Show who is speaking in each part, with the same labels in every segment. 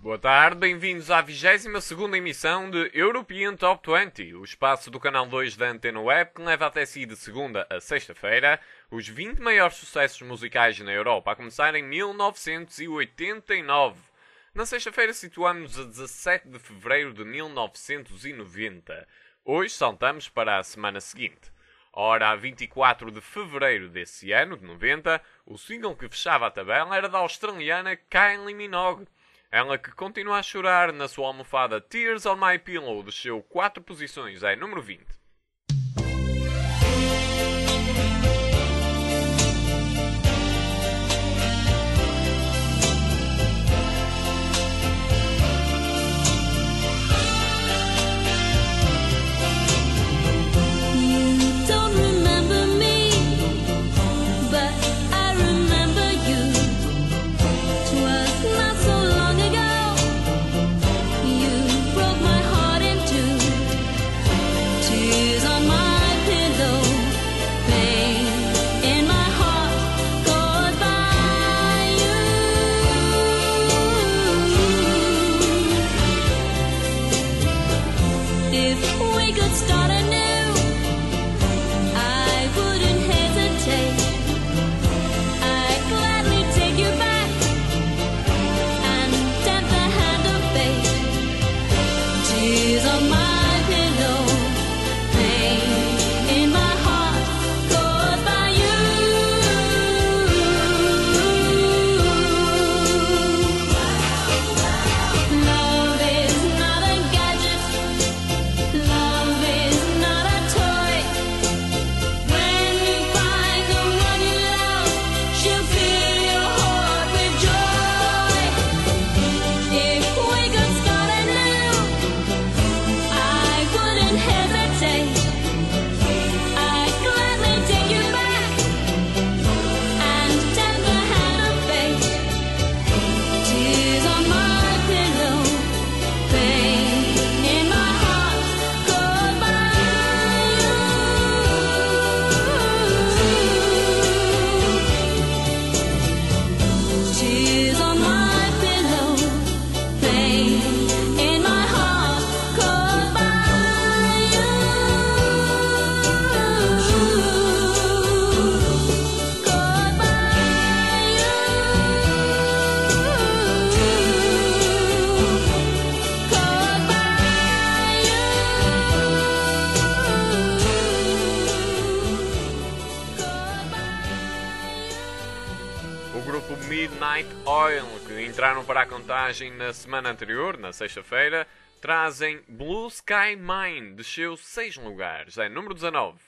Speaker 1: Boa tarde, bem-vindos à 22ª emissão de European Top 20, o espaço do canal 2 da Antena Web que leva até si de segunda a sexta-feira os 20 maiores sucessos musicais na Europa, a começar em 1989. Na sexta-feira situamos a 17 de fevereiro de 1990. Hoje saltamos para a semana seguinte. Ora, a 24 de fevereiro desse ano, de 90, o single que fechava a tabela era da australiana Kylie Minogue. Ela que continua a chorar na sua almofada Tears on My Pillow desceu 4 posições, é número 20. Midnight Oil, que entraram para a contagem na semana anterior, na sexta-feira, trazem Blue Sky Mine, desceu 6 lugares, é número 19.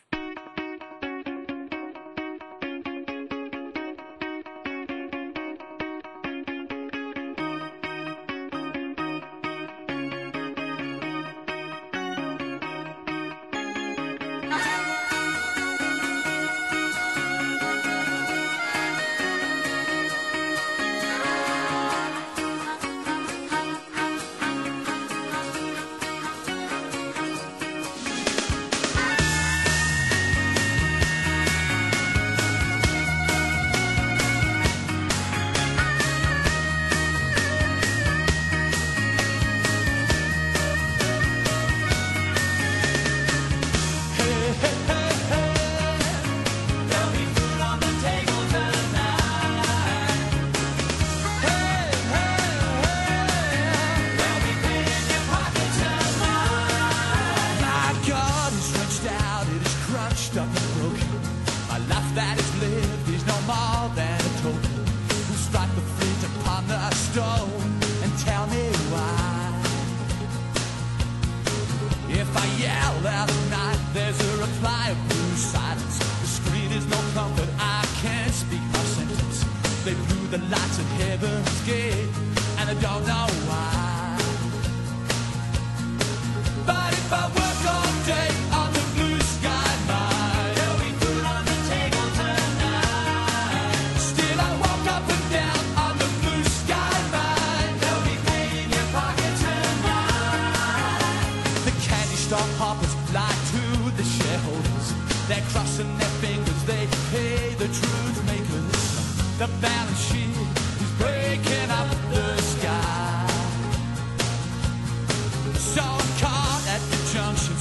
Speaker 2: They're crossing their fingers, they pay the truth makers. The balance sheet is breaking up the sky.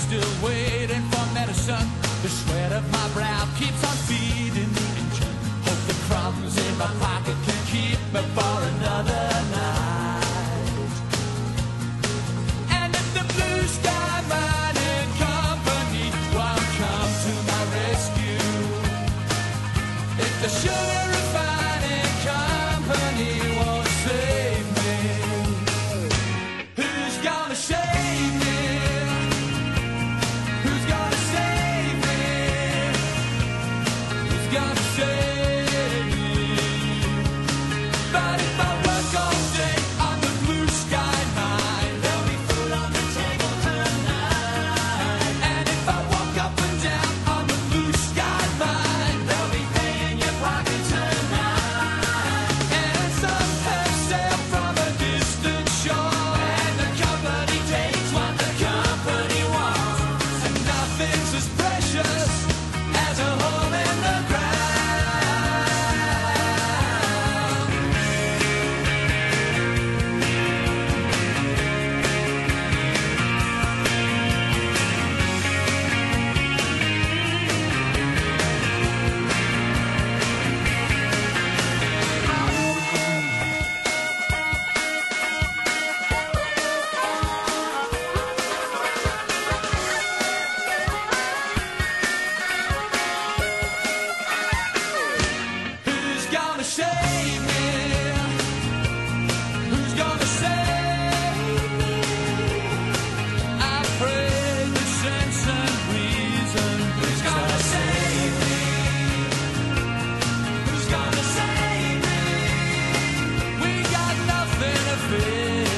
Speaker 2: still waiting for medicine. The sweat of my brow keeps on feeding the engine. Hope the crumbs in my pocket can keep me for another night. And if the blue sky mining company won't come to my rescue, if the sugar refining company won't save me, who's gonna save me? Who's gonna save me? Who's gonna save me? But if I work all day on the blue sky mine, there'll be food on the table tonight. And if I walk up and down on the blue sky mine, they'll be paying your pocket tonight. And some have sailed from a distant shore, and the company takes what the company wants. And nothing's as precious as a hole in the ground. Who's gonna save me? Who's gonna save me? I pray the sense and reason. Who's gonna save me? Who's gonna save me? We got nothing to fear.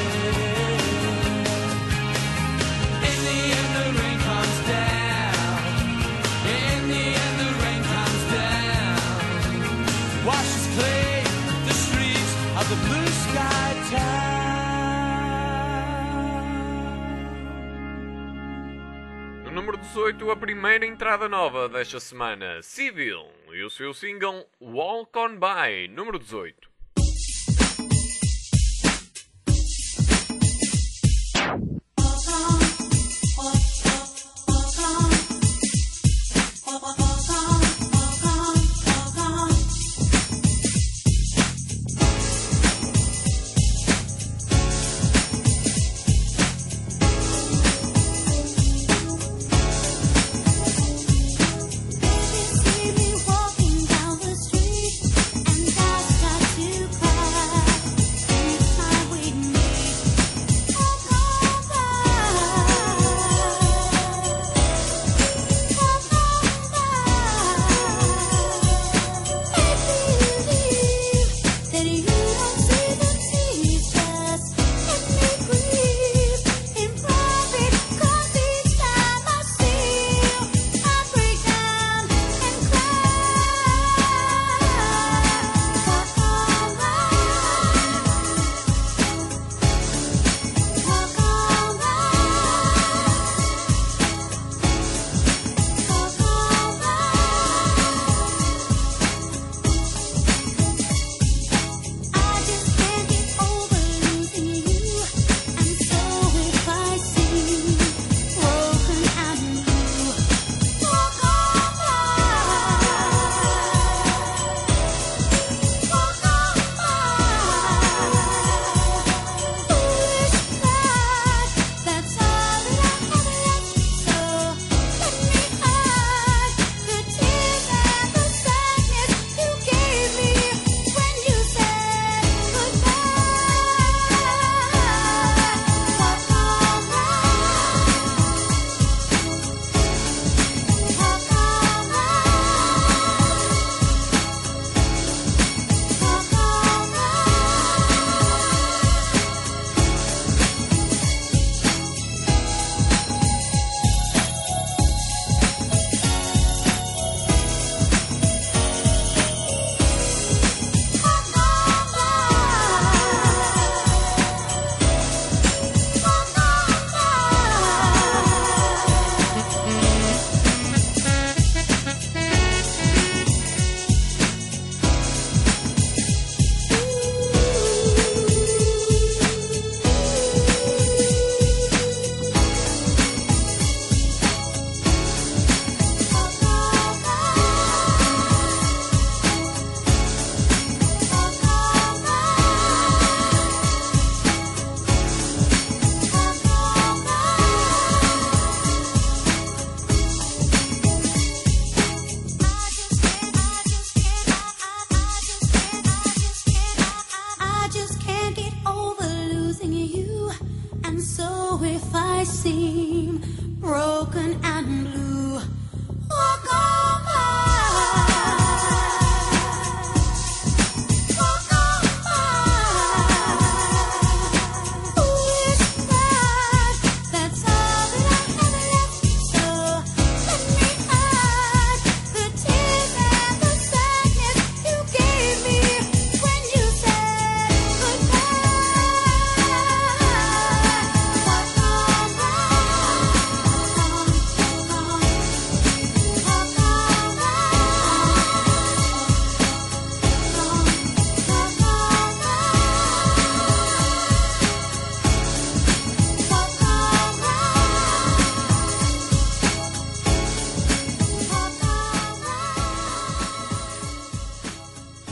Speaker 2: In the end, the rain comes down. In the end, the rain comes down. Washes clean the streets of the blue sky town.
Speaker 1: No número 18, a primeira entrada nova desta semana, Civil, e o seu single Walk On By, número 18.
Speaker 3: See me walking down the street, and I start to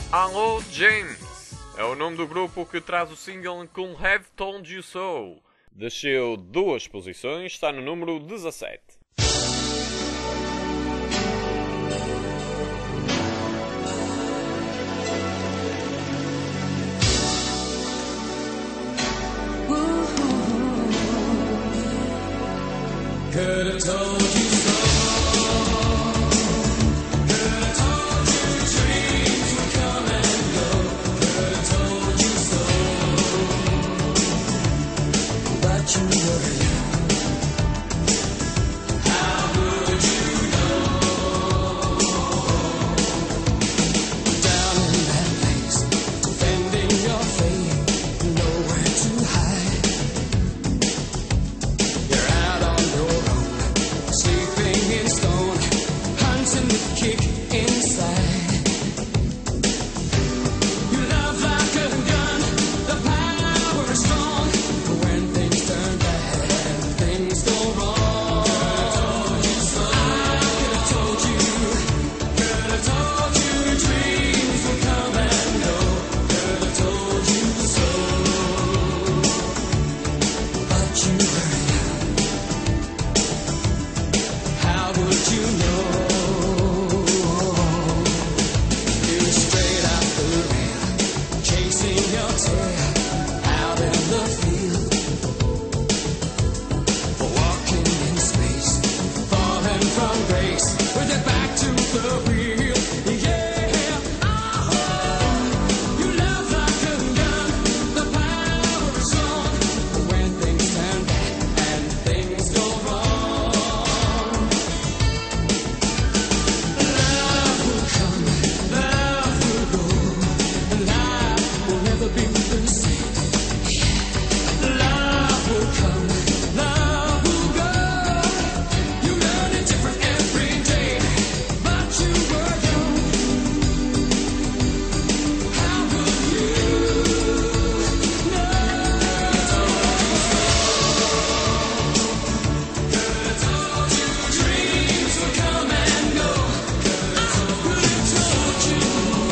Speaker 1: Alô James é o nome do grupo que traz o single Could Have Told You So. Desceu 2 posições, está no número 17.
Speaker 2: Could have told you so. Could have told you dreams would come and go. Could have told you so. But you were young. How would you know? Down in that place, defending your faith, nowhere to hide. You're out on your own, sleeping in stone, hunting the kick inside. You love like a gun, the power is strong. But when things turn bad and things go wrong, I could have told you, could have told you dreams would come and go. Could have told you so. But you were young. How would you know? You were straight out the rail, chasing your tail out in the field, walking in space, falling from grace, with your back to the wheel. Yeah, you love like a gun, the power is strong. But when things turn bad and things go wrong, love will come, love will go, and life will never be the same. Love will come, love will go. You learn it different every day, but you were young. How would you know? Could have told you dreams would come and go. I could have told you,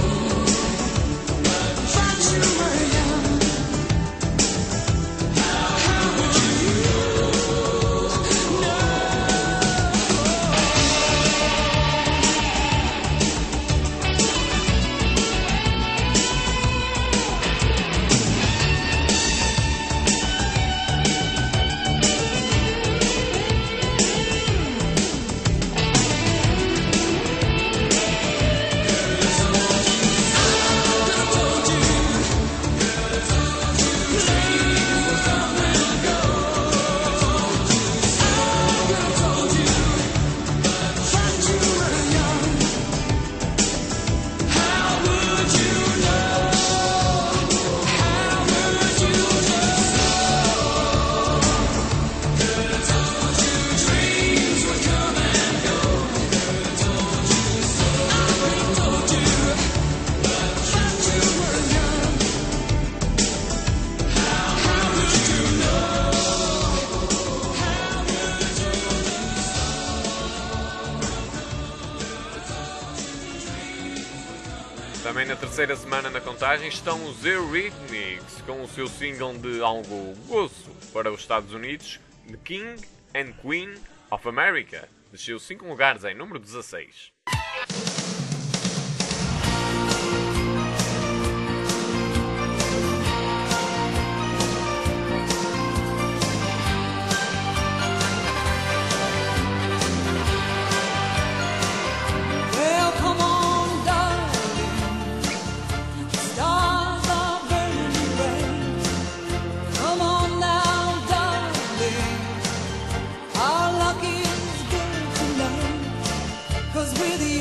Speaker 2: but you were young. How would you know?
Speaker 1: Também na terceira semana na contagem estão os Eurythmics com o seu single de algo gozo para os Estados Unidos, The King and Queen of America. Desceu 5 lugares em número 16.
Speaker 3: Well, come on, darling. Stars are burning bright. Come on now, darling. Our luck is good tonight. 'Cause with you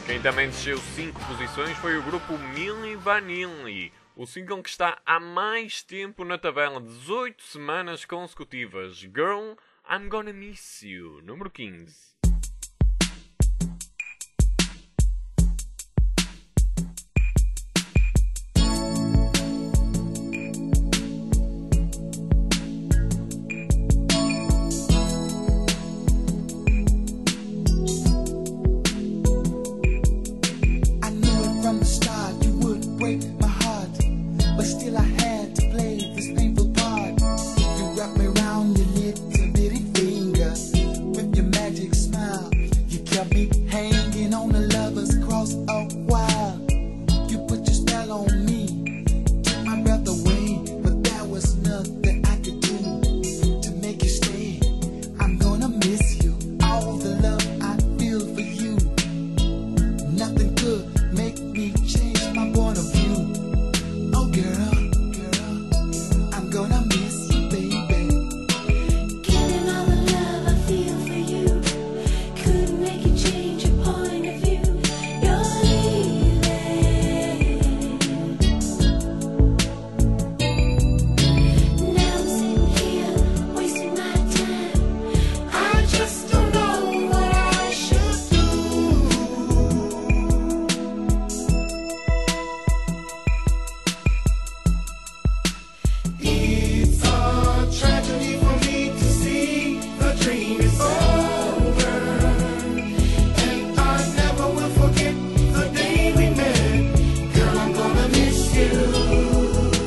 Speaker 1: Quem também desceu 5 posições foi o grupo Milli Vanilli, o single que está há mais tempo na tabela, 18 semanas consecutivas. Girl, I'm Gonna Miss You, número 15.
Speaker 4: I knew it from the start, you would break my heart. But still I had to play this painful part. You wrapped me around your little bitty finger with your magic smile. You kept me hanging on a lover's cross a while. You put your spell on me, took my breath away. But there was nothing I could do to make you stay. I'm gonna miss you, all the love I feel for you. Nothing could make me change my point of view. Oh girl, I'm gonna miss you, baby.
Speaker 5: Given all the love I feel for you, couldn't make you change your point of view. You're leaving. Now I'm sitting here wasting my time. I just don't know what I should do.
Speaker 6: It's a tragedy for me to see the dream is over, and I never will forget the day we met. Girl, I'm gonna miss you.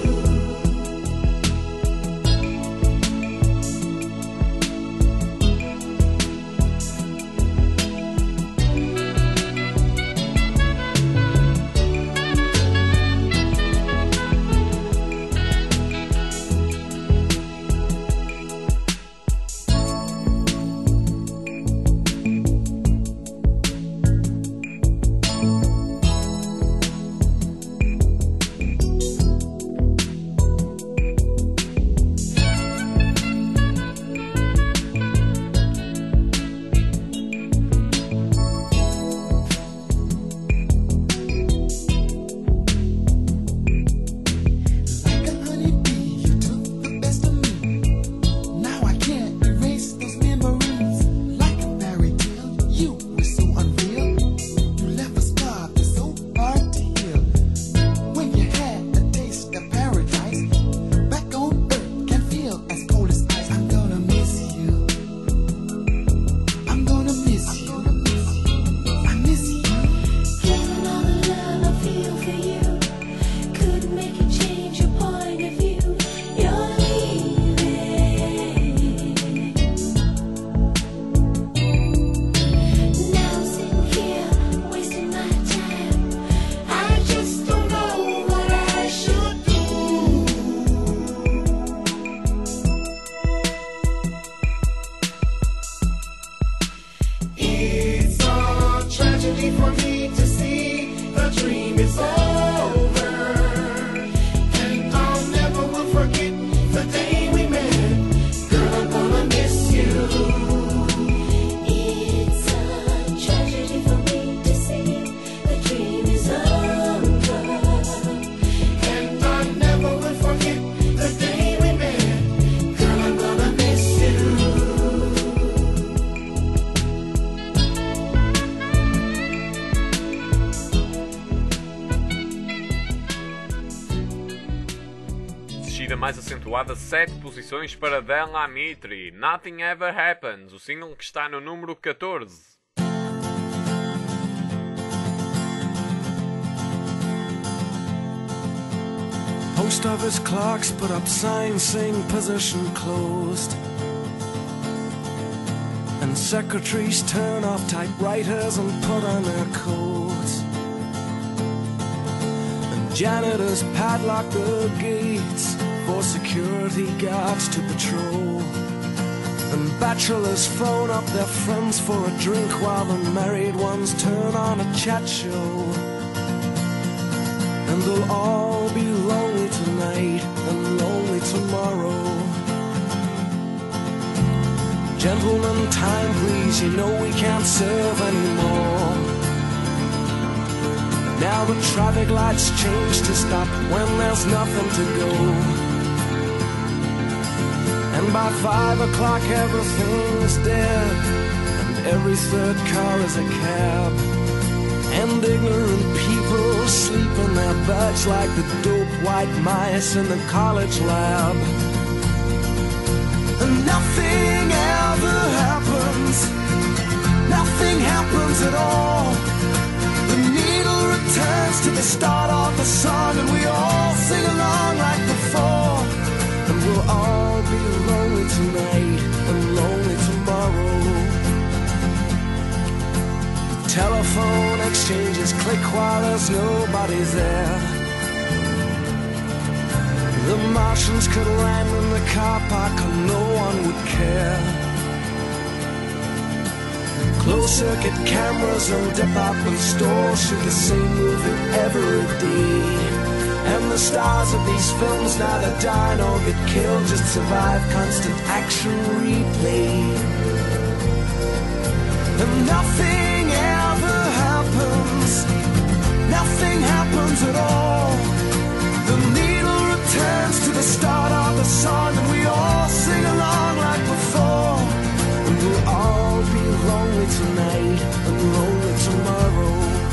Speaker 4: Like a honeybee, you took the best of me. Now I can't erase those memories. Like a fairy tale, you were so unreal. You left a scar that's so hard to heal. When you had a taste of paradise, back on earth can feel as cold as ice. I'm gonna miss you. I'm gonna miss you. I miss you.
Speaker 5: Given all the love I feel for you, couldn't make you change your point of view. You're leaving. Now I'm sitting here wasting my time. I just don't know what I should do.
Speaker 6: It's a tragedy for me to see the dream is over, and I'll never will forget the day we met. Girl, I'm gonna miss you.
Speaker 5: It's a tragedy for me to see the dream is over.
Speaker 6: And I never will forget the day we met. Girl, I'm gonna miss you.
Speaker 1: Descida mais acentuada, 7 posições para Della Mitri, Nothing Ever Happens, o single que está no número 14.
Speaker 7: Post office clerks put up signs saying position closed. And secretaries turn off typewriters and put on their coats. And janitors padlock the gates for security guards to patrol. And bachelors phone up their friends for a drink while the married ones turn on a chat show. And they'll all be lonely tonight and lonely tomorrow. Gentlemen, time please, you know we can't serve anymore. Now the traffic lights change to stop when there's nothing to go. And by 5 o'clock everything's dead, and every third car is a cab. And ignorant people sleep in their beds like the dope white mice in the college lab. And nothing ever happens, nothing happens at all. The needle returns to the start of the song, and we all sing along like before. And we'll all be lonely tonight and lonely tomorrow. Telephone exchanges click while there's nobody there. The Martians could land in the car park and no one would care. Closed-circuit cameras and department stores shoot the same movie every day. And the stars of these films neither die nor get killed, just survive constant action replay. And nothing ever happens, nothing happens at all. The needle returns to the start of the song, and we all sing along like before. And we'll all be lonely tonight and lonely tomorrow.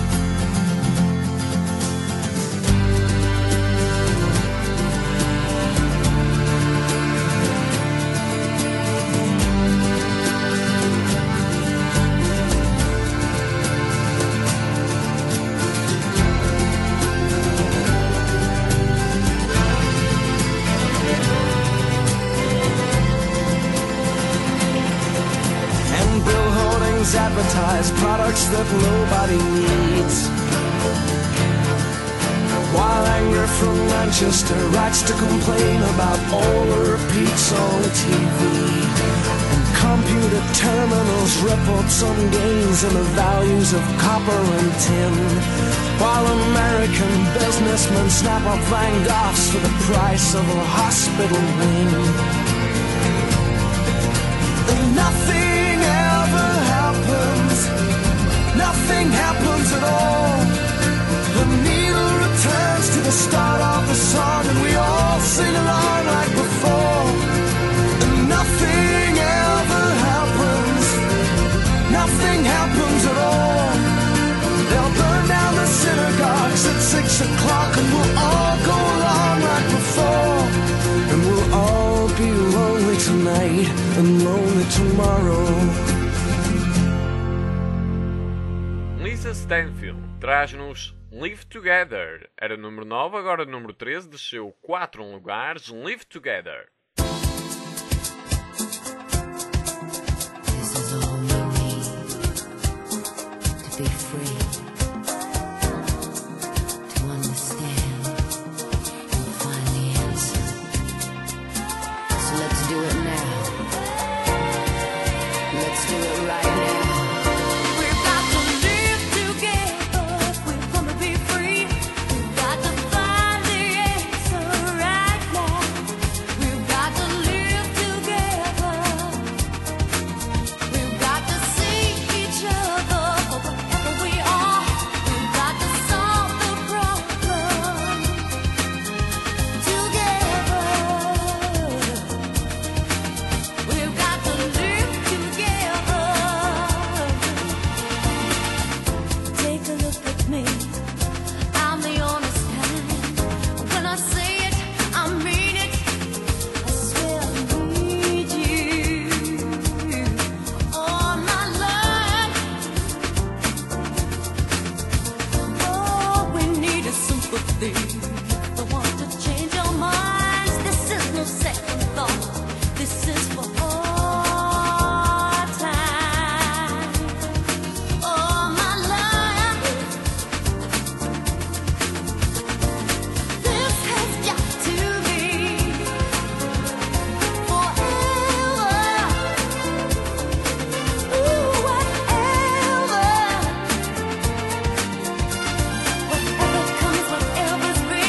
Speaker 7: Advertise products that nobody needs, while anger from Manchester writes to complain about all the repeats on the TV. And computer terminals report some gains in the values of copper and tin, while American businessmen snap up Van Goghs for the price of a hospital wing. And nothing ever happens, nothing happens at all. The needle returns to the start of the song, and we all sing along like before. And nothing ever happens, nothing happens at all. They'll burn down the synagogues at 6 o'clock, and we'll all go along like before. And we'll all be lonely tonight and lonely tomorrow.
Speaker 1: Lisa Stanfield traz-nos Live Together. Era número 9, agora número 13, desceu 4 lugares. Live Together.
Speaker 8: This is all we need to be free, to understand and find the answer. So let's do it now. Let's do it right now.
Speaker 5: We've got to live together if we're gonna be free. We've got to find the answer right now. We've got to live together. We've got to see each other for whatever we are. We've got to solve the problem together. We've got to live together. Take a look at me. I'm the honest kind. When I say it, I mean it. I swear I need you all my life. All we need is sympathy. I want to change our minds. This is no second thought. This is for all time. All my life. This has got to be forever. Ooh, whatever. Whatever comes, whatever's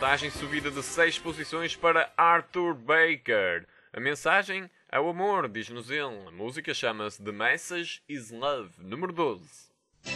Speaker 1: mensagem subida de 6 posições para Arthur Baker. A mensagem é o amor, diz-nos ele. A música chama-se The Message is Love, número 12.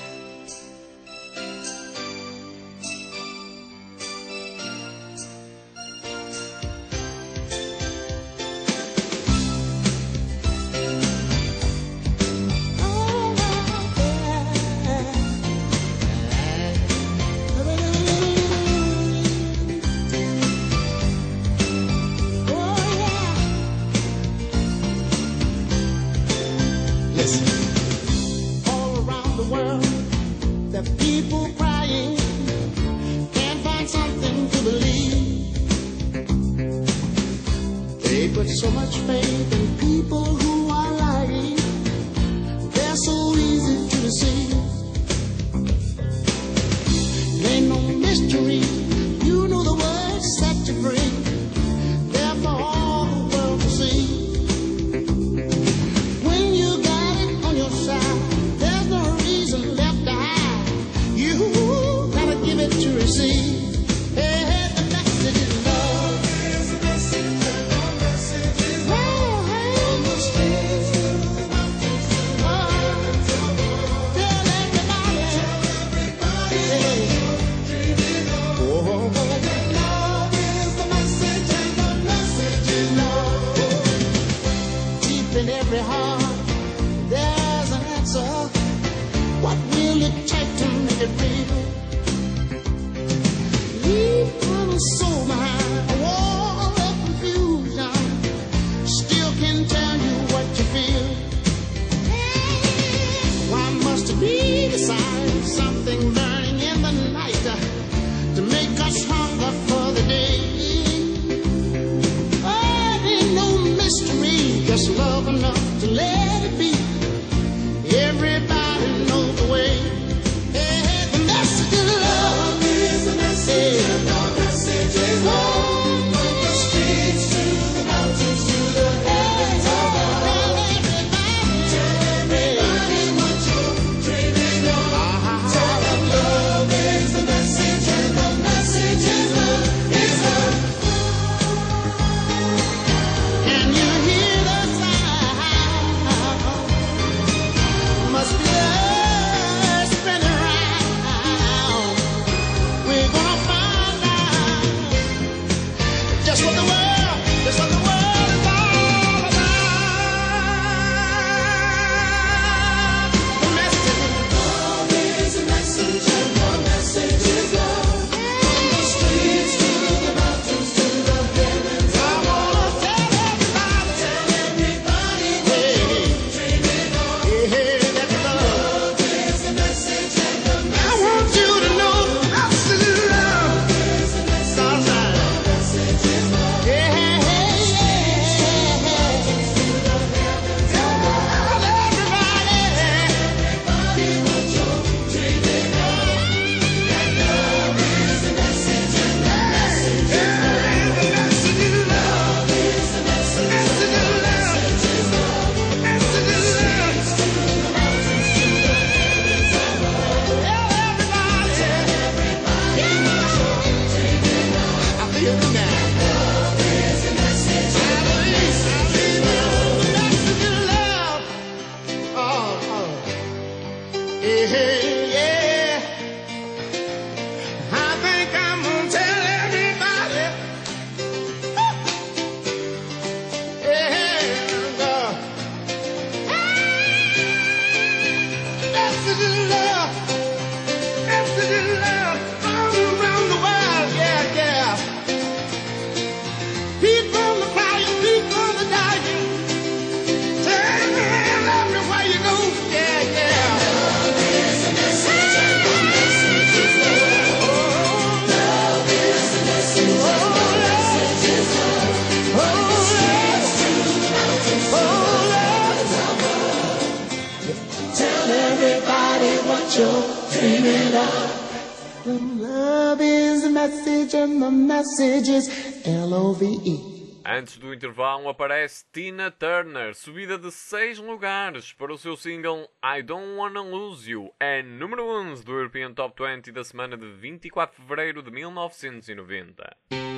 Speaker 6: Listen, all around the world, there are people crying, can't find something to believe. They put so much faith in people who are lying, they're so easy to deceive. Ain't no mystery, you know the words set you free, they're for all the world to see. When you got it on your side, there's no reason left to hide. You gotta give it to receive. Hey, the message is love. There's a message, a message is love. On the streets, the mountains, tell everybody, hey. Oh, love is the message, and the message is love. Deep in every heart, there's an answer. What will it take to make it real? Leave little soul behind, a wall of confusion. Still can tell you what you feel. Why must it be the sign of something burning in the night to make us hunger for the day? Oh, it ain't no mystery, just love enough to let it be. Everybody knows the way. Hey, the message of love is the message. The message is love. From the streets to the mountains to the heavens above. Tell everybody what you're dreaming of. Tell them love is the message, and the message is love. Is love. Can you hear the sound? Must be the spinning round. We're gonna find out just what the world is all about. The message, love is a message, and the message is love. From the streets to the mountains to the heavens, I wanna tell everybody, dreaming of. Hey, that's love is the message, and the message. I want you to know absolute love is the message, and the message is love. Yeah, tell everybody what you're dreaming of. That love is the message, and the message is love. The message is love is the message, message is love, message is love. To the mountains, to the heavens above. Tell everybody what you're dreaming of. I feel it now. Love is the message, and the message is love. The message is love. Oh. Yeah. I think I'm gonna tell everybody. God. Message is love. Message is love. All around the world, yeah. People are crying, people are dying. Tell them everywhere you go, yeah. Love is the message, and the message is love. Love is the message, and the message is love. Streets to the mountains, to the heavens above. Tell everybody what you're dreaming of. Love is the message, and the message is Love.
Speaker 1: Antes do intervalo aparece Tina Turner, subida de 6 lugares para o seu single I Don't Wanna Lose You, é número 11 do European Top 20 da semana de 24 de fevereiro de 1990.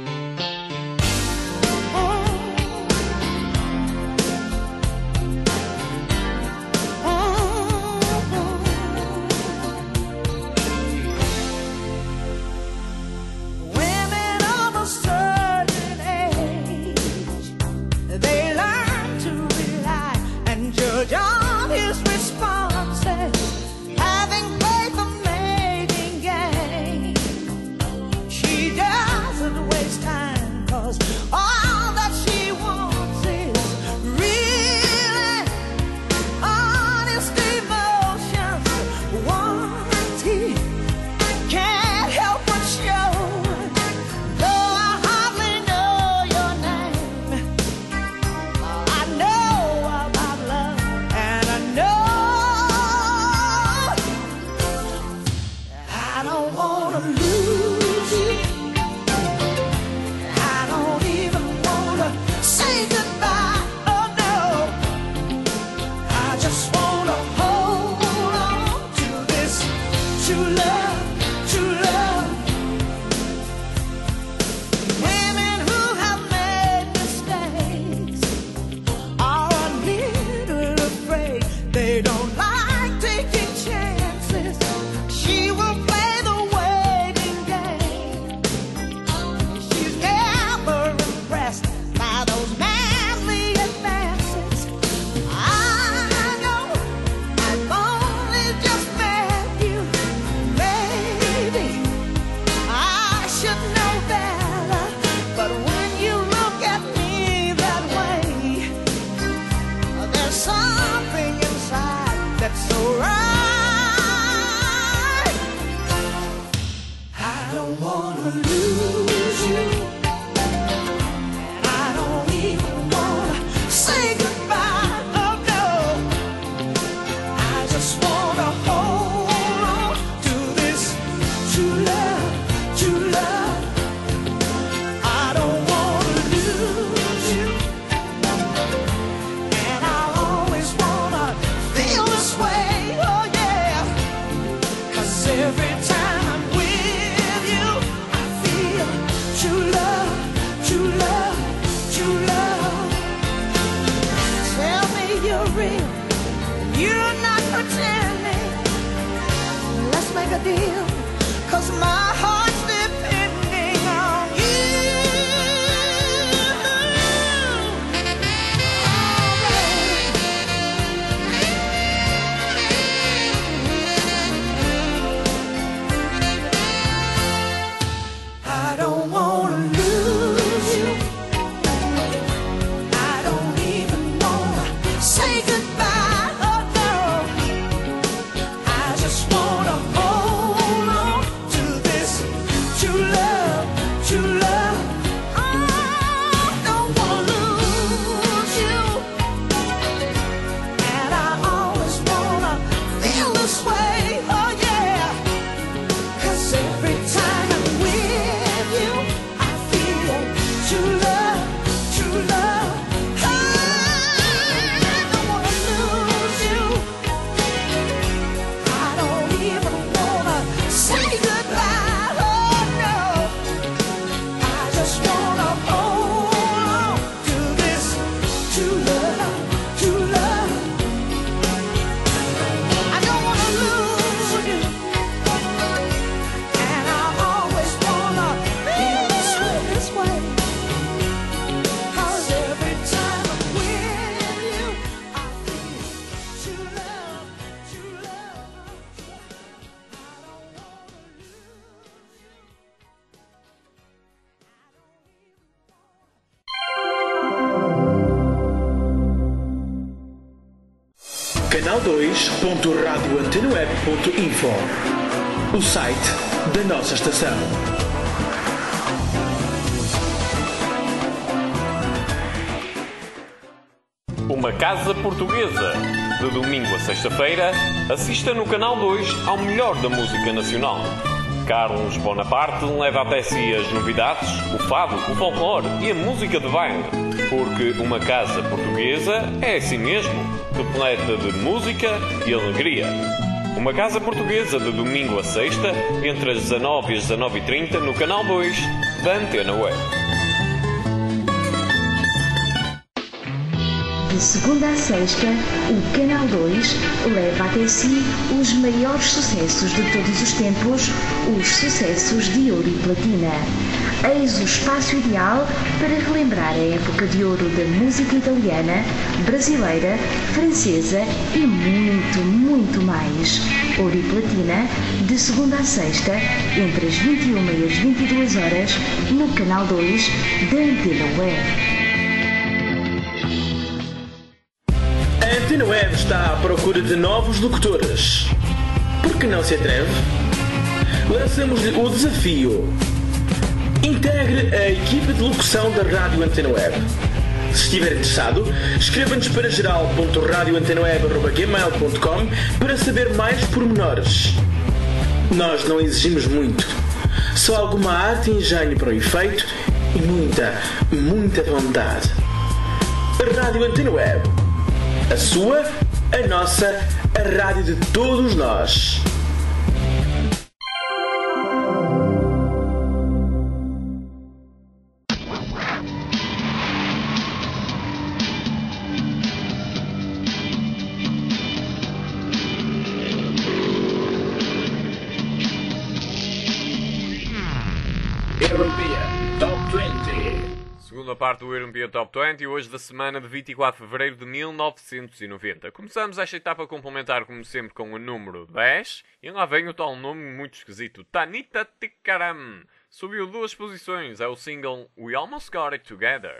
Speaker 3: Women of a certain age, they learn to rely and judge on his responses, having faith in making gain. She doesn't waste time, 'cause all that she wants is really honest emotions. Warranty can't help but show. Though I hardly know your name, I know about love, and I know I don't wanna lose you. I don't even wanna say goodbye. Oh no, I just wanna hold on to this true love, true love. Women who have made mistakes are a little afraid. They don't like taking chances. She will play the waiting game. She's never impressed by those manly advances. I know I've only just met you. Maybe I should know better, but when you look at me that way, there's something inside that's so right. I don't wanna lose you, and I don't even wanna say goodbye. Oh no, I just wanna hold on to this true love, true love. I don't wanna lose you, and I always wanna feel this way. Oh yeah, 'cause every time I'm with you, I feel true love, true love, true love. Tell me you're real, you're not pretending. Let's make a deal, 'cause my heart's depending on you. I don't wanna lose you. I don't even wanna say goodbye. Oh no, I just wanna hold on to this true love, true love. I don't wanna lose you, and I always wanna feel this way. Oh yeah, 'cause every time I'm with you, I feel true love, true love. I don't wanna lose you. I don't even wanna say goodbye. Oh no, I just wanna hold on to this true love, true love. I don't wanna lose you, and I always wanna feel this way. 'Cause every time I'm with you, I feel true love, true love. I don't wanna lose you.
Speaker 9: Canal2.radiooantenaweb.info, o site da nossa estação.
Speaker 1: Uma casa portuguesa. De domingo a sexta-feira, assista no Canal 2 ao melhor da música nacional. Carlos Bonaparte leva até si as novidades, o fado, o folclore e a música de baile. Porque uma casa portuguesa é assim mesmo, repleta de música e alegria. Uma casa portuguesa de domingo a sexta, entre as 19 e as 19h30 no canal 2 da Antena Web.
Speaker 10: De segunda a sexta, o Canal 2 leva até si os maiores sucessos de todos os tempos, os sucessos de ouro e platina. Eis o espaço ideal para relembrar a época de ouro da música italiana, brasileira, francesa e muito, muito mais. Ouro e platina, de segunda a sexta, entre as 21 e as 22 horas, no Canal 2 da Antena Web.
Speaker 9: A Antena Web está à procura de novos locutores. Por que não se atreve? Lançamos-lhe o desafio. Integre a equipa de locução da Rádio Antena Web. Se estiver interessado, escreva-nos para geral.radioantenaweb@gmail.com para saber mais pormenores. Nós não exigimos muito. Só alguma arte e engenho para o efeito e muita, muita vontade. A Rádio Antena Web. A sua, a nossa, a rádio de todos nós.
Speaker 1: Segunda parte do European Top 20, hoje da semana de 24 de fevereiro de 1990. Começamos esta etapa complementar, como sempre, com o número 10. E lá vem o tal nome muito esquisito, Tanita Tikaram. Subiu 2 posições, é o single We Almost Got It Together.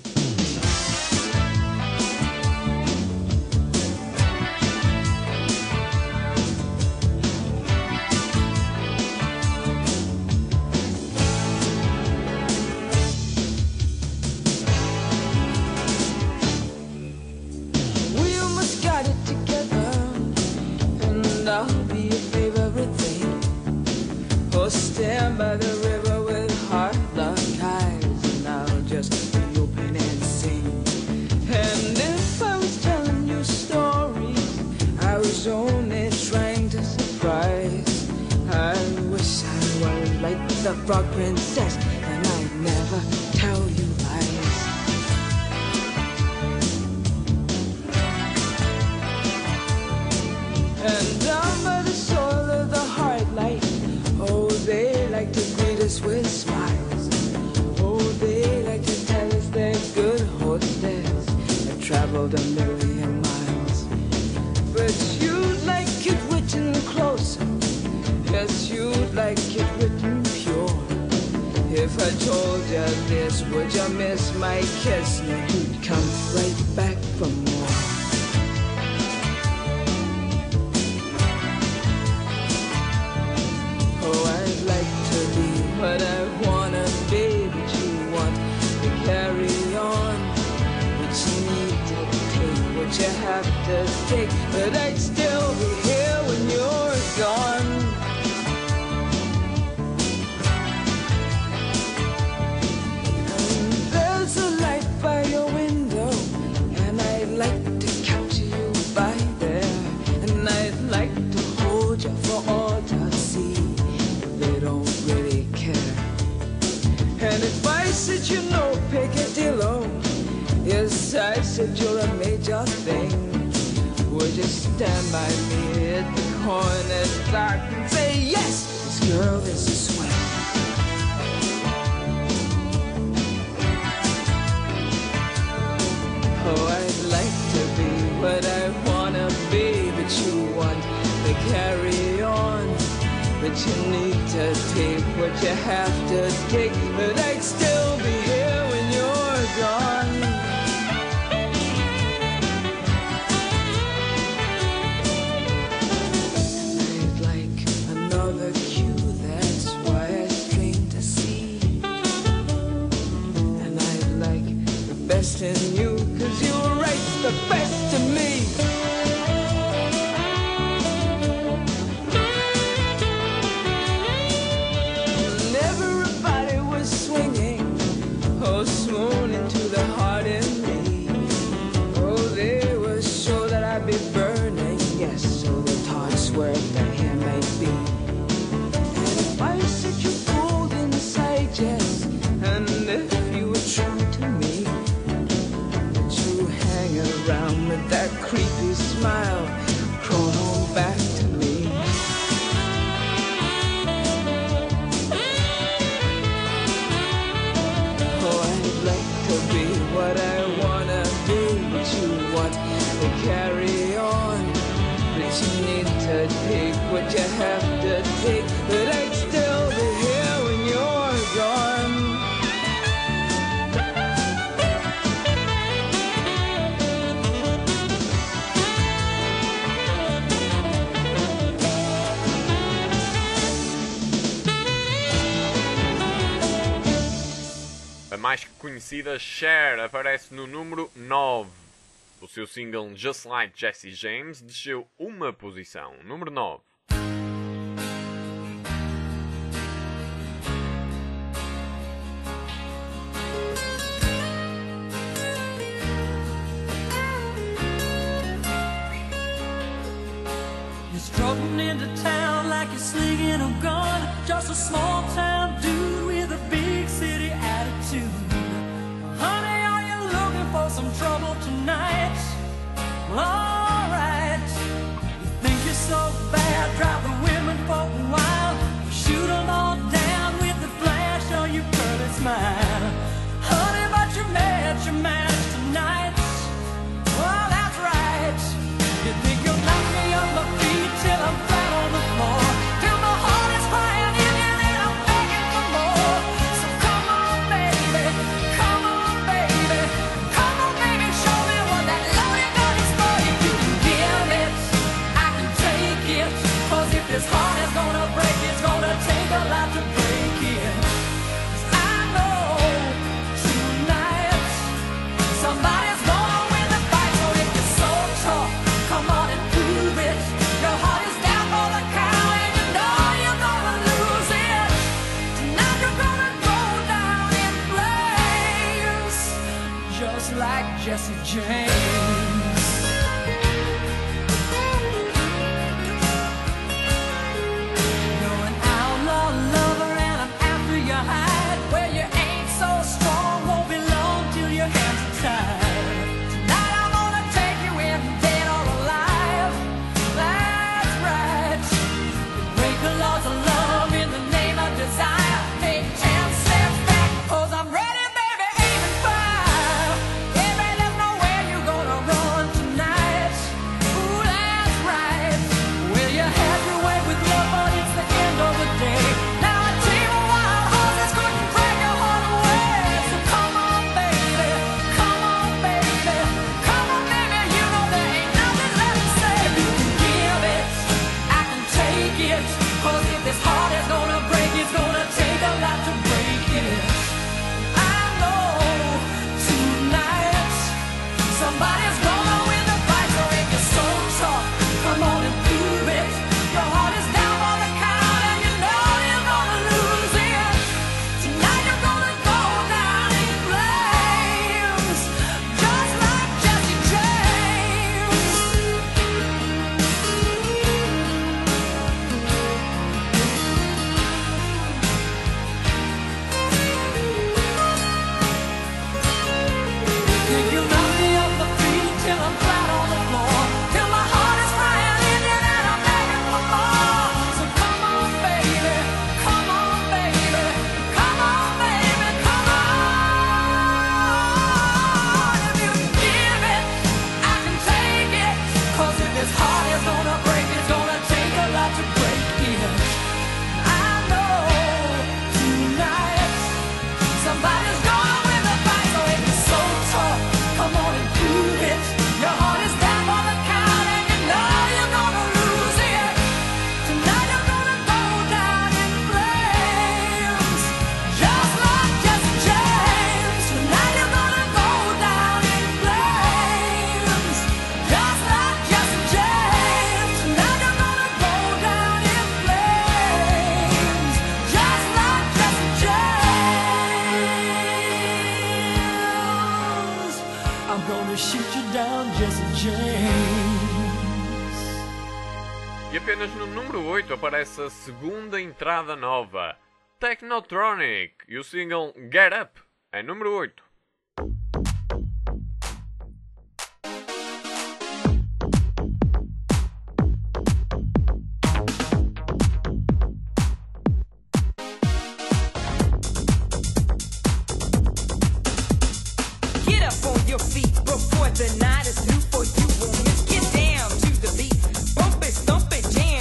Speaker 3: We almost got it together, and I'll be your favorite thing. Or stand by the river with heart-locked eyes, and I'll just be open and sing. And if I was telling you stories, I was only trying to surprise. I wish I was like the frog princess, and I'd never tell you lies. And down by the soil of the heart light, oh, they like to greet us with smiles. Oh, they like to tell us they're good hostess have traveled 1,000,000 miles. But you'd like it written closer, yes, you'd like it written pure. If I told you this, would you miss my kiss? No, you'd come right back for more. Oh, I'd like to be what I wanna be, but you want to carry on. But you need to take what you have to take, but I'd still be here when you're gone. And there's a light by your window, and I'd like to capture you by there, and I'd like to hold you for all to see. They don't really care. And if I said you know Picadillo, yes, I said you're a major thing, would you stand by me at the corner dark and say, yes, this girl is a swing. Oh, I'd like to be what I wanna be, but you want to carry on. But you need to take what you have to take, but I'd still be here when you're gone. I'd like another cue, that's why I strain to see. And I'd like the best in you, 'cause you're right, the best in me. to take what you have to take, but I'd still be here when you're gone.
Speaker 1: A mais conhecida Cher aparece no número 9. O seu single Just Like Jesse James desceu uma posição, número 9.
Speaker 2: You're strutting into town like you're slinging a gun. Just a small town dude with a big city attitude. Honey, are you looking for some trouble tonight? Well, alright. You think you're so bad, drive the women for a while. Shoot them all down with the flash on your pearly smile. Honey, but you met your match tonight. Well, that's right. You think you'll knock me off my feet till I'm flat on the floor, till my heart is crying in and then I'm begging for more. So come on, baby, come on, baby, come on, baby, show me what that love you got is for. If you can give it, I can take it. 'Cause if this heart is gonna break, it's gonna take a lot to break it. 'Cause I know tonight somebody's gonna win the fight. So if you're so tough, come on and prove it. Your heart is down for the count and you know you're gonna lose it. Tonight you're gonna go down in flames, just like Jesse James. You're an outlaw lover and I'm after your hide. Where you ain't so strong, won't be long till your hands are tied. Tonight I'm gonna take you in, dead or alive. That's right. Break the laws of love in the name of desire. Take 10 steps back, 'cause I'm ready, baby, aim and fire. Baby, there's nowhere you're gonna run tonight. Ooh, that's right. Well, you had your way with love, but it's the end of the day. Now a team of wild horses couldn't break your heart away. So come on, baby, come on, baby, come on, baby, you know there ain't nothing left to say. If you can give it, I can take it. 'Cause if this heart is gonna break, it's gonna take a lot to break it. I know tonight somebody's gonna win the fight. So if you're so tough, come on and prove it. Your heart is down for the count and you know you're gonna lose it. Tonight you're gonna go down in flames, just like Jesse James. Think you'll knock me off my feet till I'm flat on the floor, till my heart is crying in it and I'm begging for more. So come on, baby, come on, baby, come on, baby, come on. If you can give it, I can take it. 'Cause if this heart is gonna break, it's gonna take a lot to break it. I know tonight somebody's gonna win the fight. So if you're so tough, come on and prove it. Your heart is down for the count and you know you're gonna lose it. Tonight you're gonna go down in flames, just like Jesse James. Tonight you're gonna go down in flames, just like Jesse James. Tonight you're gonna go down in flames, just like Jesse James. I'm gonna shoot you down, Jesse James.
Speaker 1: E apenas no número 8 aparece a segunda entrada nova, Technotronic, e o single Get Up, em número 8.
Speaker 3: Get up on your feet before the night is through for you. Let's get down to the beat. Bump it, stomp it, jam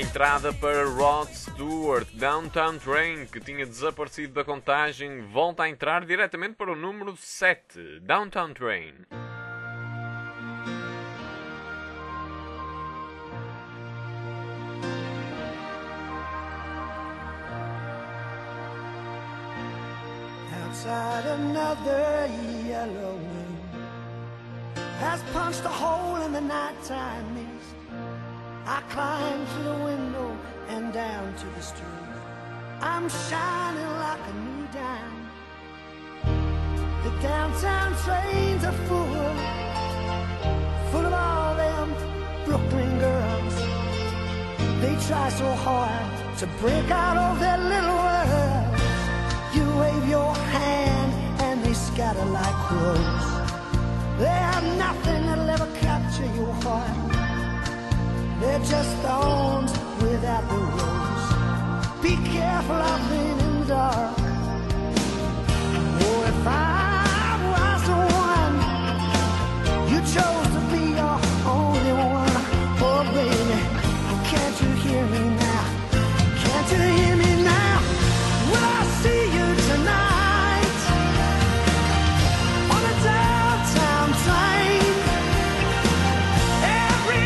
Speaker 1: entrada para Rod Stewart. Downtown Train, que tinha desaparecido da contagem, volta a entrar diretamente para o número 7. Downtown Train.
Speaker 3: Outside another yellow wind has punched a hole in the nighttime mist. I climb through the window and down to the street. I'm shining like a new dime. The downtown trains are full of all them Brooklyn girls. They try so hard to break out of their little world. You wave your hand and they scatter like crows. They have nothing that'll ever capture your heart. They're just thorns without the rose. Be careful of rain and dark. Oh, if I was the one you chose to be your only one. Oh, baby, can't you hear me now? Can't you hear me now? Will I see you tonight on a downtown train? Every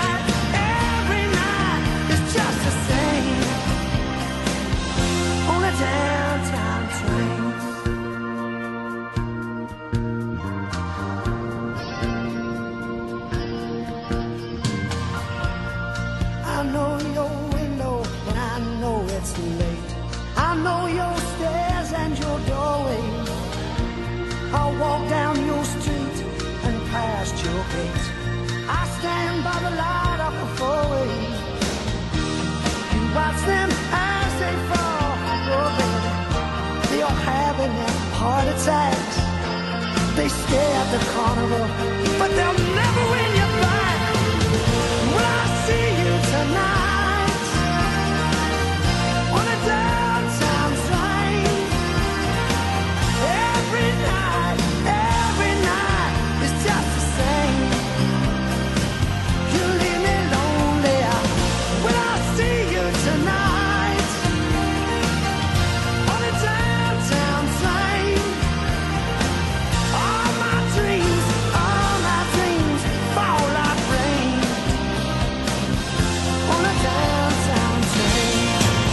Speaker 3: night is just the same on a downtown train. I know your window and I know it's late. I know your stairs and your doorway. I'll walk down your street and past your gate. I stand by the light of the four-way. You watch them as they fall. Oh, baby, they all having their heart attacks. They stay at the carnival, but they'll never win you back. Will I see you tonight on a downtown train? Every night is just the same. You leave me lonely. Will I see you tonight on a downtown train? All my dreams fall like rain on a downtown train.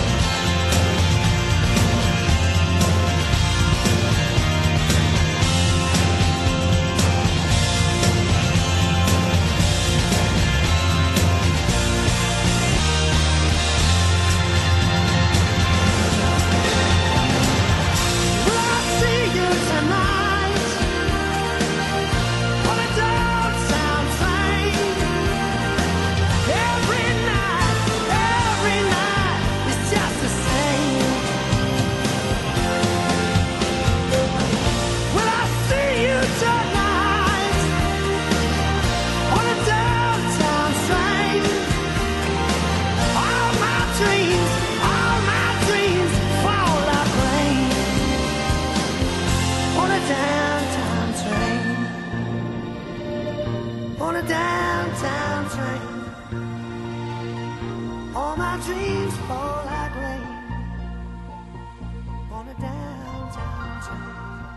Speaker 3: Will I see you tonight on a downtown train? Every night is just the same. Will I see you tonight on a downtown train? All my dreams fall like rain on a downtown train. On a downtown train. All my dreams fall like rain on a downtown train.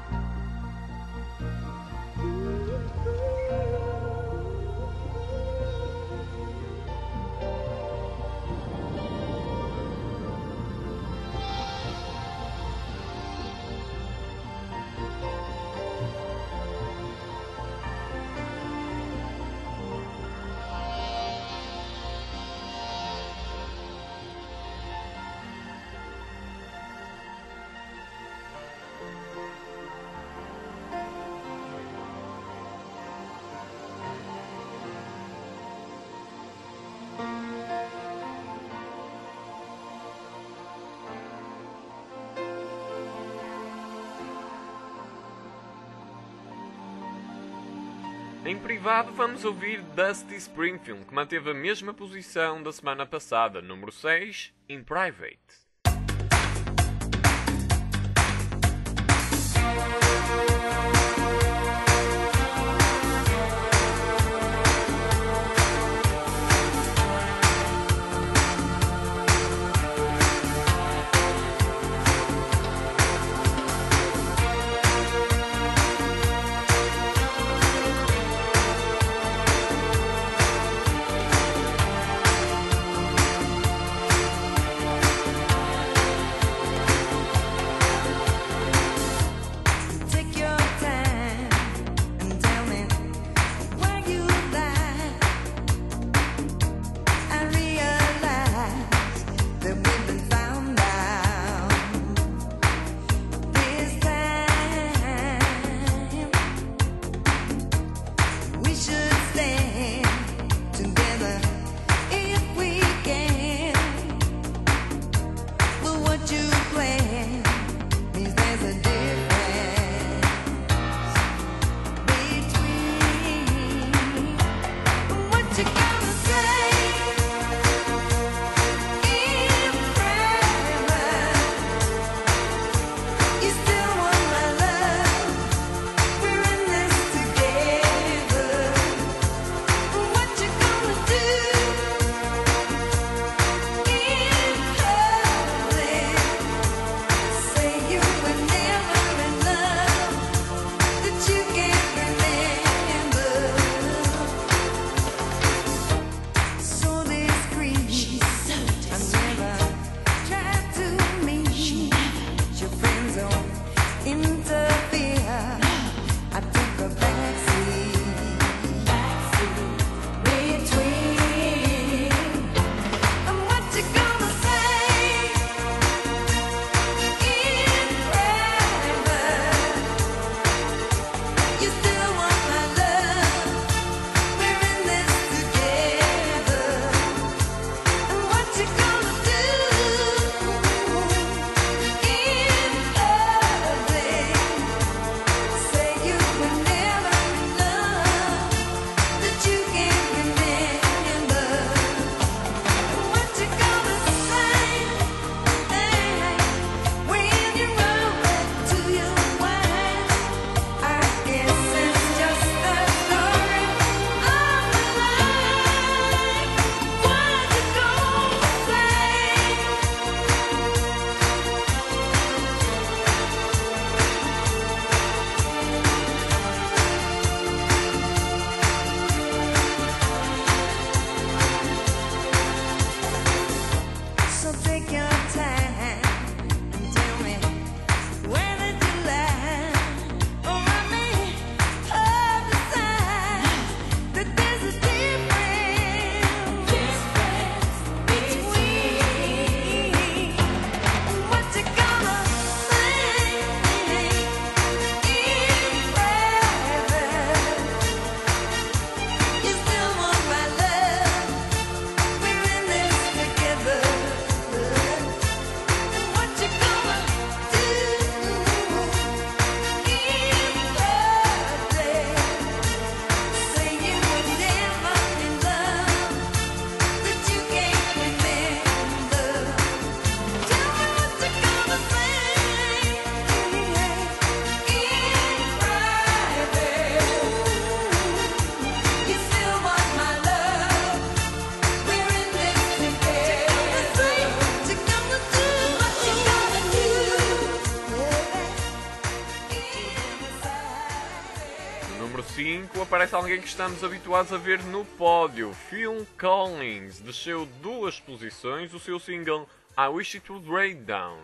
Speaker 1: Em privado vamos ouvir Dusty Springfield, que manteve a mesma posição da semana passada, número 6, In Private. 5 aparece alguém que estamos habituados a ver no pódio. Phil Collins desceu 2 posições o seu single I Wish It Would Rain Down.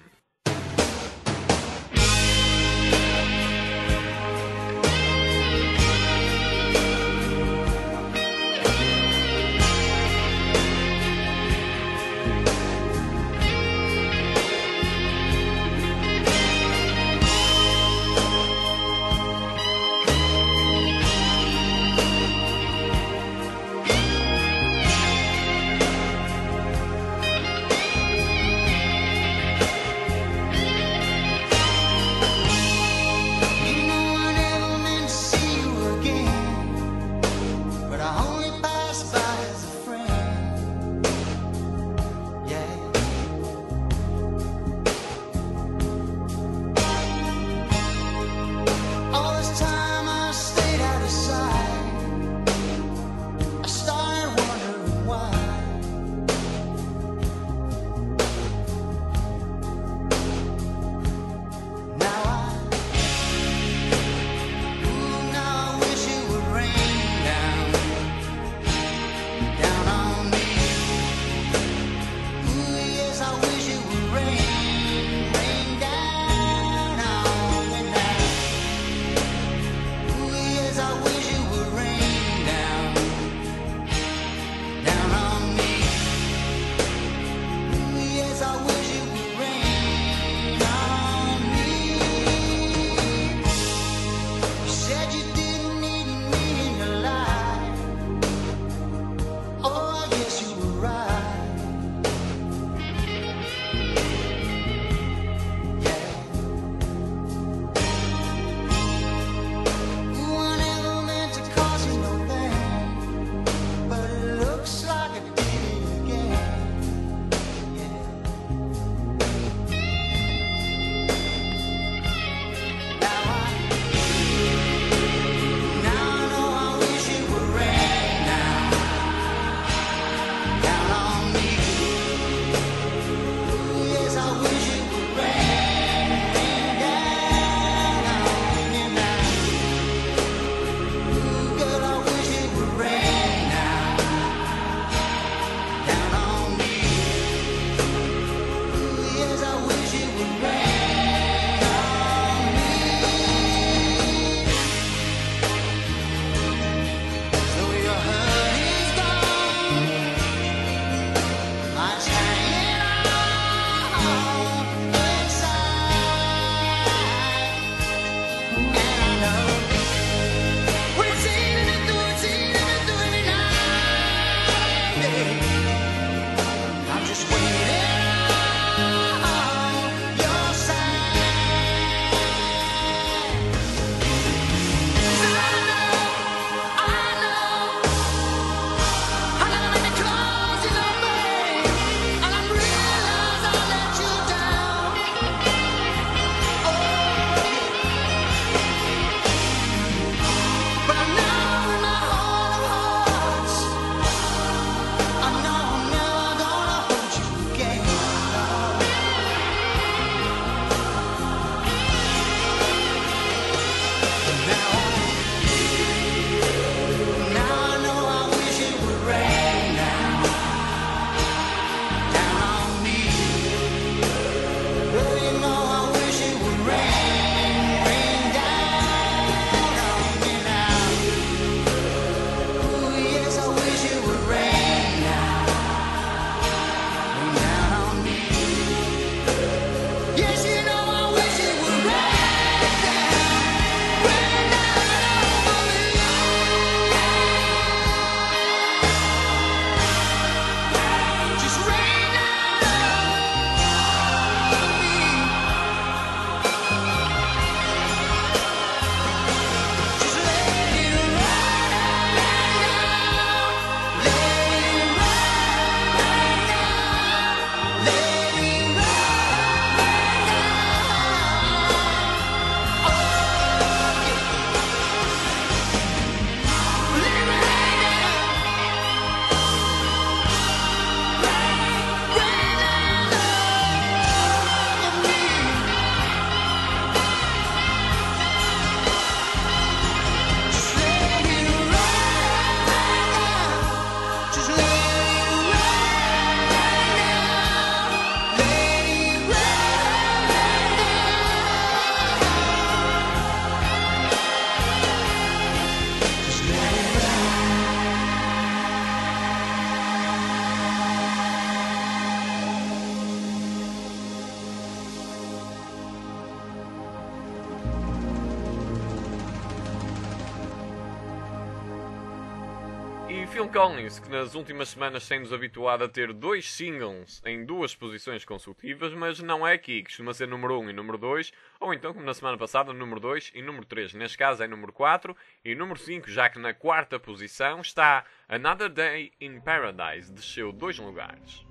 Speaker 1: E Phil Collins, que nas últimas semanas tem-nos habituado a ter 2 singles em 2 posições consecutivas, mas não é aqui, costuma ser número 1 e número 2, ou então, como na semana passada, número 2 e número 3. Neste caso é número 4 e número 5, já que na 4ª posição está Another Day in Paradise, desceu 2 lugares.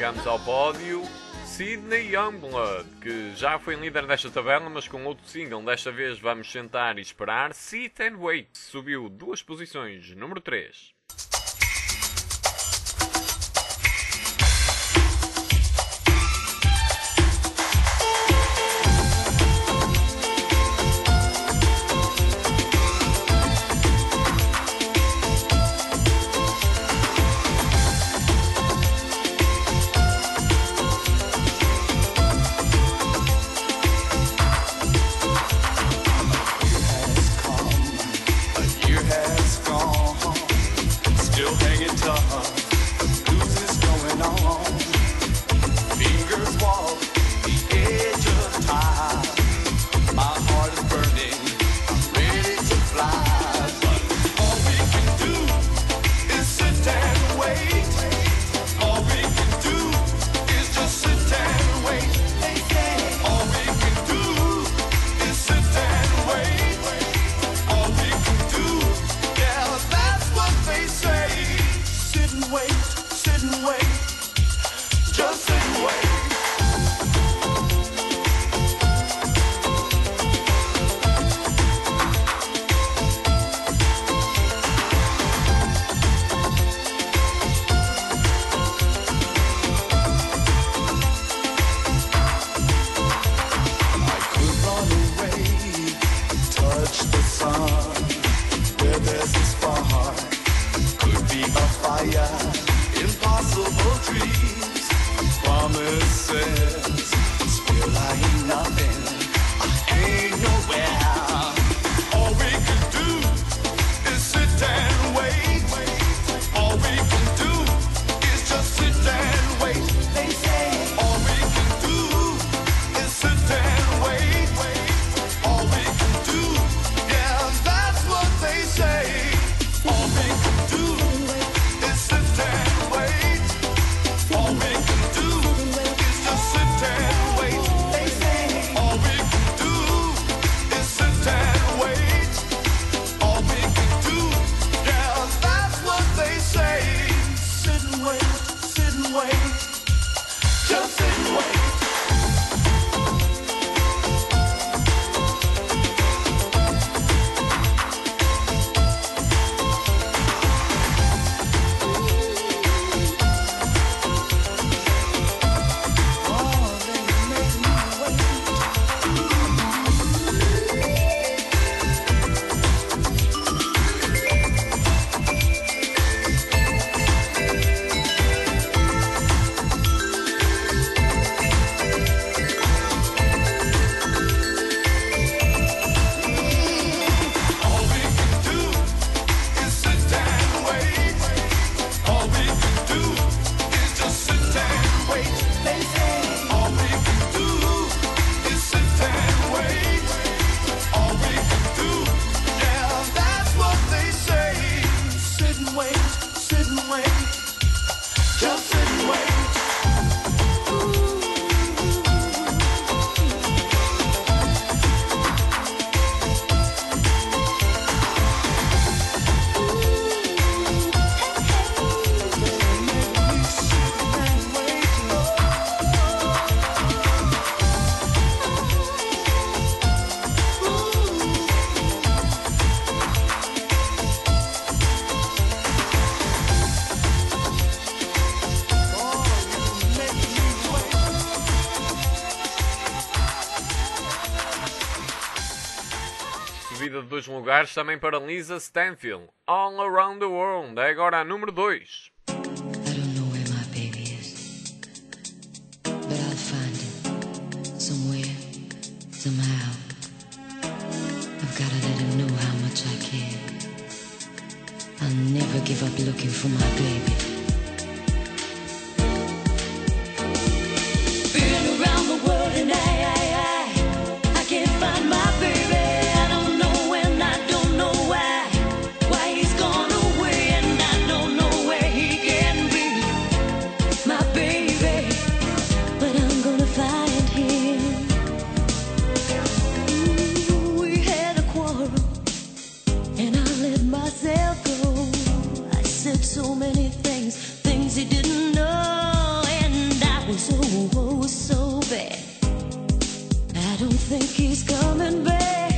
Speaker 1: chegamos ao pódio. Sydney Youngblood, que já foi líder desta tabela, mas com outro single. Desta vez vamos sentar e esperar. Sit and Wait subiu 2 posições, número 3. Subida de 2 lugares também para Lisa Stanfield. All Around the World é agora a número 2.
Speaker 8: I don't know where my baby is, but I'll find him somewhere, somehow. I've gotta let him know how much I care. I'll never give up looking for my baby. Been around the world and I can't find my baby. I don't know when, I don't know why he's gone away, and I don't know where he can be, my baby. But I'm gonna find him. Ooh, we had a quarrel, and I let myself go. I said so many things
Speaker 5: was so bad. I don't think he's coming back.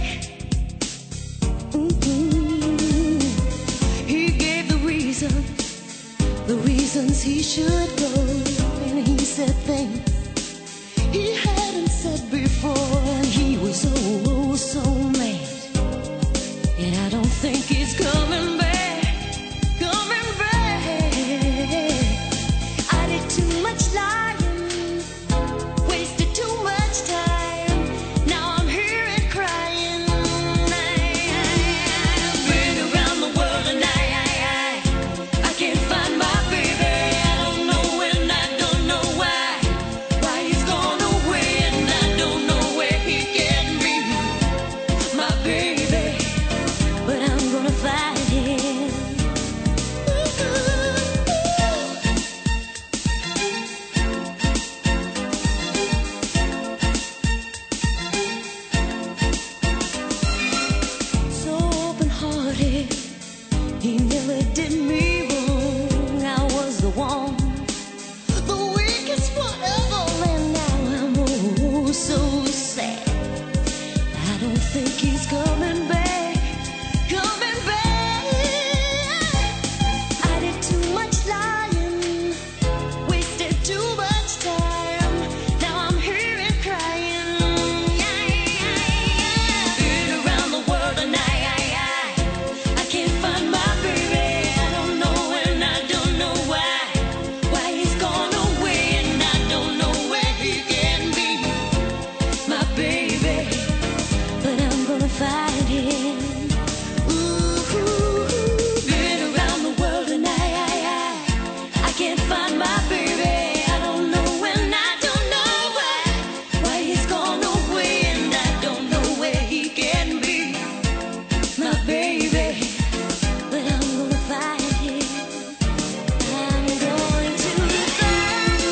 Speaker 5: He gave the reasons he should go, and he said things he hadn't said before, and he was oh so mad. And I don't think he's coming back, coming back. I did too much lying, wasted too much time. Now I'm here and crying. I've been around the world and I can't find my baby. I don't know when, I don't know why he's gone away, and I don't know where he can be, my baby. But I'm gonna find him. So open-hearted, he never did me wrong. I was the one, the weakest one ever, and now I'm oh so sad. I don't think he's coming back, coming back. I did too much lying, wasted too much time. Now I'm here and crying. Been around the world and I can't find my baby. I don't know and I don't know why he's gone away, and I don't know where he can be, my baby. But I'm gonna find him. Ooh, been around the world and I can't find my baby. I don't know and I don't know why he's gone away, and I don't know where he can be, my baby. But I'm gonna find him. I'm going to find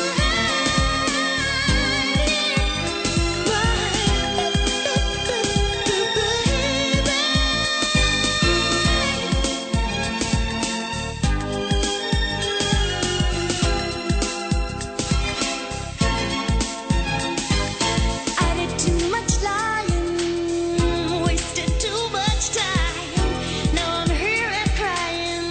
Speaker 5: I did too much lying, wasted too much time. Now I'm here and crying.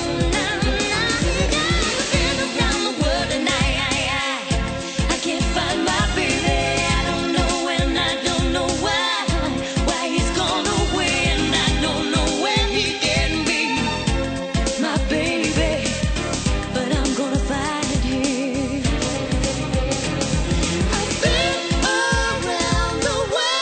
Speaker 5: Been around the world and I can't find my baby. I don't know and I don't know why he's gone away, and I don't know where he can be, my baby. But I'm gonna find him. I've been around the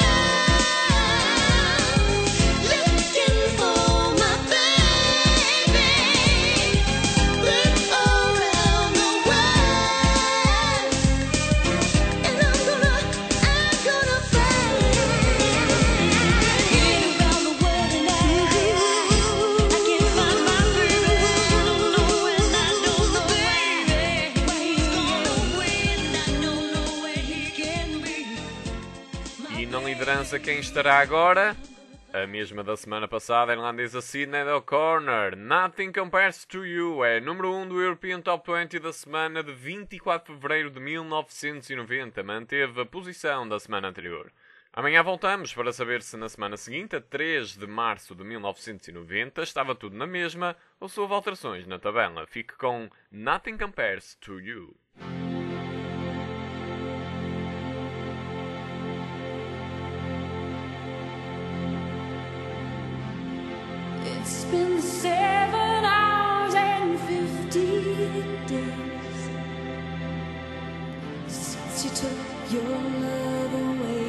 Speaker 5: world looking for my baby. Been around the world, and I'm gonna find him. Been around the world and I can't find my baby. I don't know and I don't know why he's gone away, and I don't know where he can be.
Speaker 1: E na liderança quem estará agora? A mesma da semana passada, a irlandesa Sinead O'Connor. Nothing Compares to You é número 1 do European Top 20 da semana de 24 de fevereiro de 1990. Manteve a posição da semana anterior. Amanhã voltamos para saber se na semana seguinte, a 3 de março de 1990, estava tudo na mesma ou se houve alterações na tabela. Fique com Nothing Compares to You.
Speaker 5: It's been 7 hours and 50 days since you took your love away.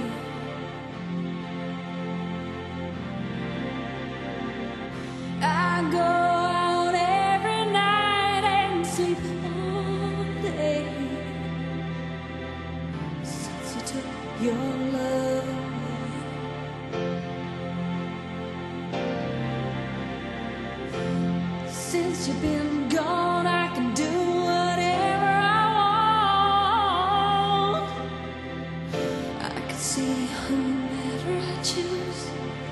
Speaker 5: I go out every night and sleep all day since you took your love away. Since you've been gone, I can do whatever I want. I can see whomever I choose.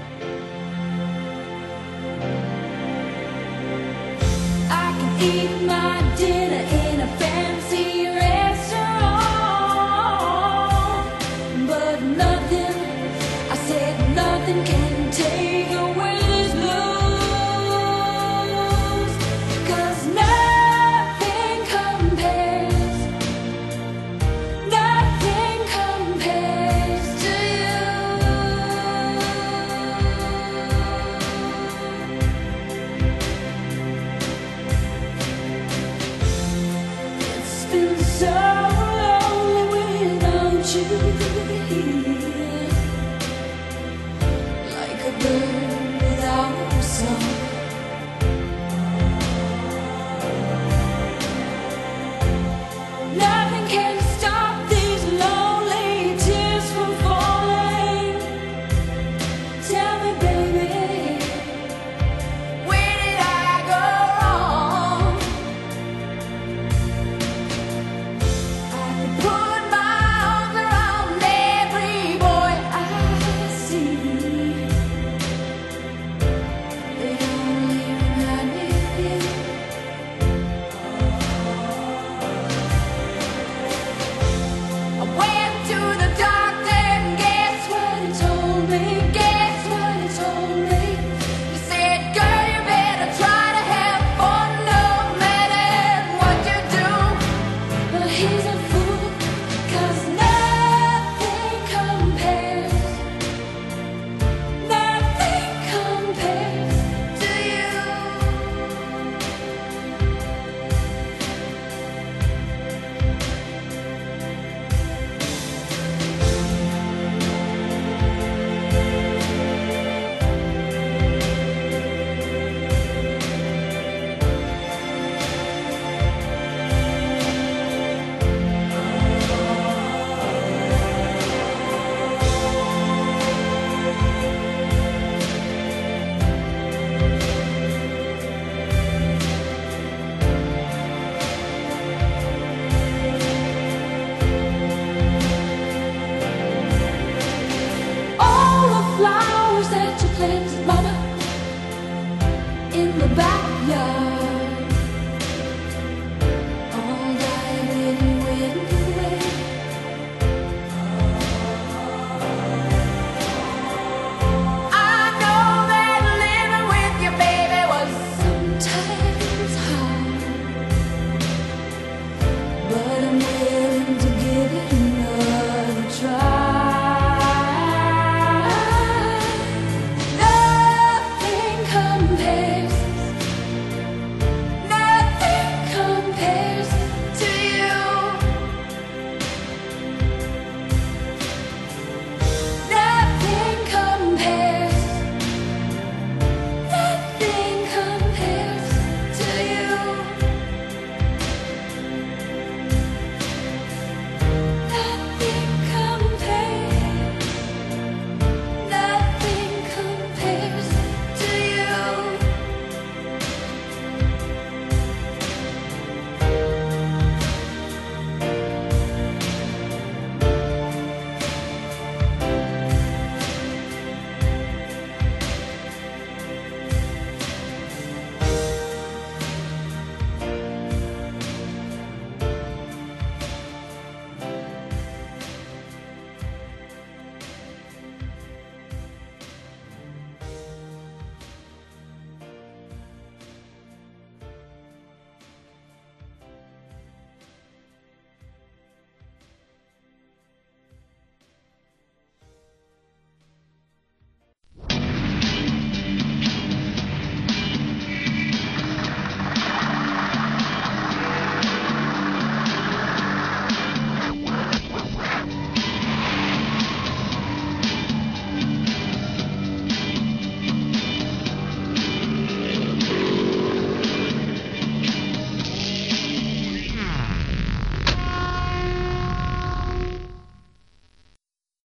Speaker 5: I can eat my dinner in a fancy restaurant. want you here.